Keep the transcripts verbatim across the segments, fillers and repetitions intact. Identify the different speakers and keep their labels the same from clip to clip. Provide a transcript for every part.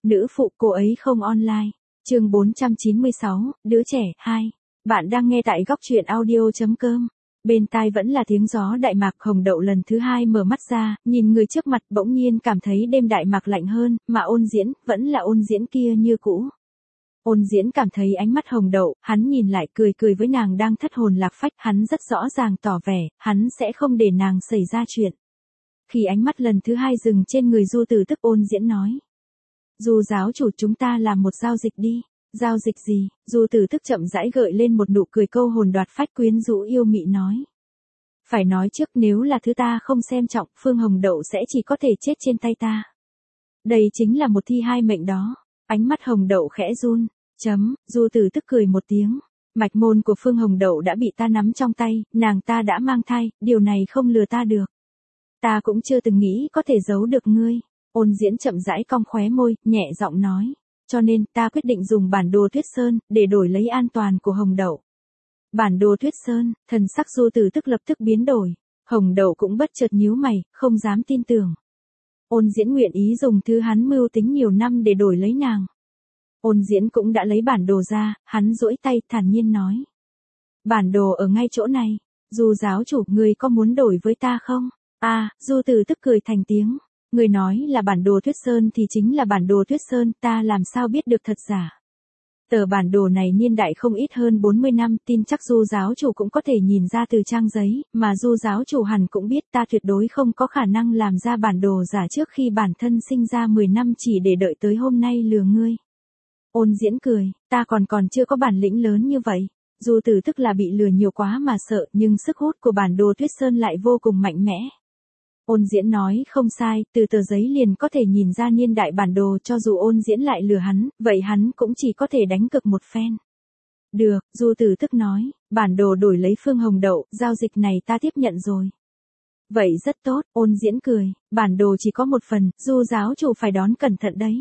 Speaker 1: Nữ phụ cô ấy không online. Chương bốn trăm chín mươi sáu, đứa trẻ, hai. Bạn đang nghe tại góc truyện audio chấm com. Bên tai vẫn là tiếng gió Đại Mạc. Hồng Đậu lần thứ hai mở mắt ra, nhìn người trước mặt bỗng nhiên cảm thấy đêm Đại Mạc lạnh hơn, mà Ôn Diễn, vẫn là Ôn Diễn kia như cũ. Ôn Diễn cảm thấy ánh mắt Hồng Đậu, hắn nhìn lại cười cười với nàng đang thất hồn lạc phách, hắn rất rõ ràng tỏ vẻ, hắn sẽ không để nàng xảy ra chuyện. Khi ánh mắt lần thứ hai dừng trên người Du Tử Tức, Ôn Diễn nói. Du giáo chủ, chúng ta làm một giao dịch đi. Giao dịch gì? Du Tử Tức chậm rãi gợi lên một nụ cười câu hồn đoạt phách quyến rũ yêu mị nói. Phải nói trước, nếu là thứ ta không xem trọng, Phương Hồng Đậu sẽ chỉ có thể chết trên tay ta. Đây chính là một thi hai mệnh đó. Ánh mắt Hồng Đậu khẽ run. Chấm, Du Tử Tức cười một tiếng. Mạch môn của Phương Hồng Đậu đã bị ta nắm trong tay, nàng ta đã mang thai, điều này không lừa ta được. Ta cũng chưa từng nghĩ có thể giấu được ngươi. Ôn Diễn chậm rãi cong khóe môi, nhẹ giọng nói. Cho nên, ta quyết định dùng bản đồ Tuyết Sơn, để đổi lấy an toàn của Hồng Đậu. Bản đồ Tuyết Sơn, thần sắc Du Tử Tức lập tức biến đổi. Hồng Đậu cũng bất chợt nhíu mày, không dám tin tưởng. Ôn Diễn nguyện ý dùng thứ hắn mưu tính nhiều năm để đổi lấy nàng. Ôn Diễn cũng đã lấy bản đồ ra, hắn duỗi tay thản nhiên nói. Bản đồ ở ngay chỗ này. Du giáo chủ, người có muốn đổi với ta không? À, Du Tử Tức cười thành tiếng. Người nói là bản đồ Tuyết Sơn thì chính là bản đồ Tuyết Sơn, ta làm sao biết được thật giả. Tờ bản đồ này niên đại không ít hơn bốn mươi năm, tin chắc Du giáo chủ cũng có thể nhìn ra từ trang giấy, mà Du giáo chủ hẳn cũng biết ta tuyệt đối không có khả năng làm ra bản đồ giả trước khi bản thân sinh ra mười năm chỉ để đợi tới hôm nay lừa ngươi. Ôn Diễn cười, ta còn còn chưa có bản lĩnh lớn như vậy. Du Tử Tức là bị lừa nhiều quá mà sợ, nhưng sức hút của bản đồ Tuyết Sơn lại vô cùng mạnh mẽ. Ôn Diễn nói không sai, từ tờ giấy liền có thể nhìn ra niên đại bản đồ, cho dù Ôn Diễn lại lừa hắn, vậy hắn cũng chỉ có thể đánh cược một phen. Được, Du Tử Tức nói, bản đồ đổi lấy Phương Hồng Đậu, giao dịch này ta tiếp nhận rồi. Vậy rất tốt, Ôn Diễn cười, bản đồ chỉ có một phần, Du giáo chủ phải đón cẩn thận đấy.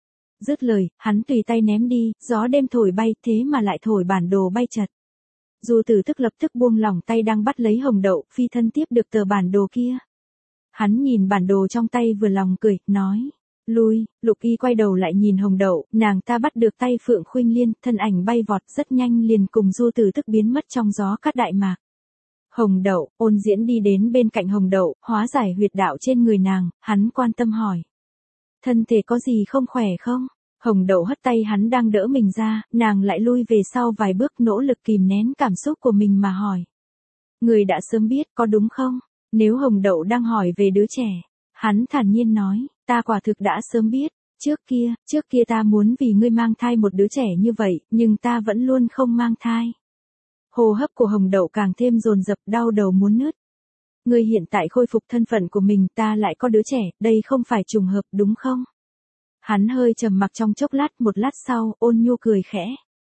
Speaker 1: Dứt lời, hắn tùy tay ném đi, gió đêm thổi bay, thế mà lại thổi bản đồ bay chật. Du Tử Tức lập tức buông lỏng tay đang bắt lấy Hồng Đậu, phi thân tiếp được tờ bản đồ kia. Hắn nhìn bản đồ trong tay vừa lòng cười, nói. Lui, Lục Y quay đầu lại nhìn Hồng Đậu, nàng ta bắt được tay Phượng Khuynh Liên, thân ảnh bay vọt rất nhanh liền cùng Du Tử Tức biến mất trong gió cát Đại Mạc. Hồng Đậu, Ôn Diễn đi đến bên cạnh Hồng Đậu, hóa giải huyệt đạo trên người nàng, hắn quan tâm hỏi. Thân thể có gì không khỏe không? Hồng Đậu hất tay hắn đang đỡ mình ra, nàng lại lui về sau vài bước nỗ lực kìm nén cảm xúc của mình mà hỏi. Người đã sớm biết có đúng không? Nếu Hồng Đậu đang hỏi về đứa trẻ, hắn thản nhiên nói, ta quả thực đã sớm biết, trước kia, trước kia ta muốn vì ngươi mang thai một đứa trẻ như vậy, nhưng ta vẫn luôn không mang thai. Hô hấp của Hồng Đậu càng thêm dồn dập, đau đầu muốn nứt. Ngươi hiện tại khôi phục thân phận của mình, ta lại có đứa trẻ, đây không phải trùng hợp đúng không? Hắn hơi trầm mặc trong chốc lát, một lát sau, Ôn Nhu cười khẽ.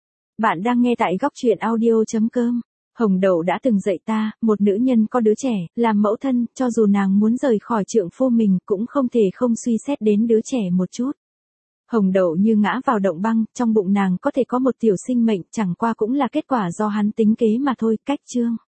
Speaker 1: Bạn đang nghe tại góc truyện audio chấm com. Hồng Đậu đã từng dạy ta, một nữ nhân có đứa trẻ, làm mẫu thân, cho dù nàng muốn rời khỏi trượng phu mình cũng không thể không suy xét đến đứa trẻ một chút. Hồng Đậu như ngã vào động băng, trong bụng nàng có thể có một tiểu sinh mệnh, chẳng qua cũng là kết quả do hắn tính kế mà thôi. Cách chương.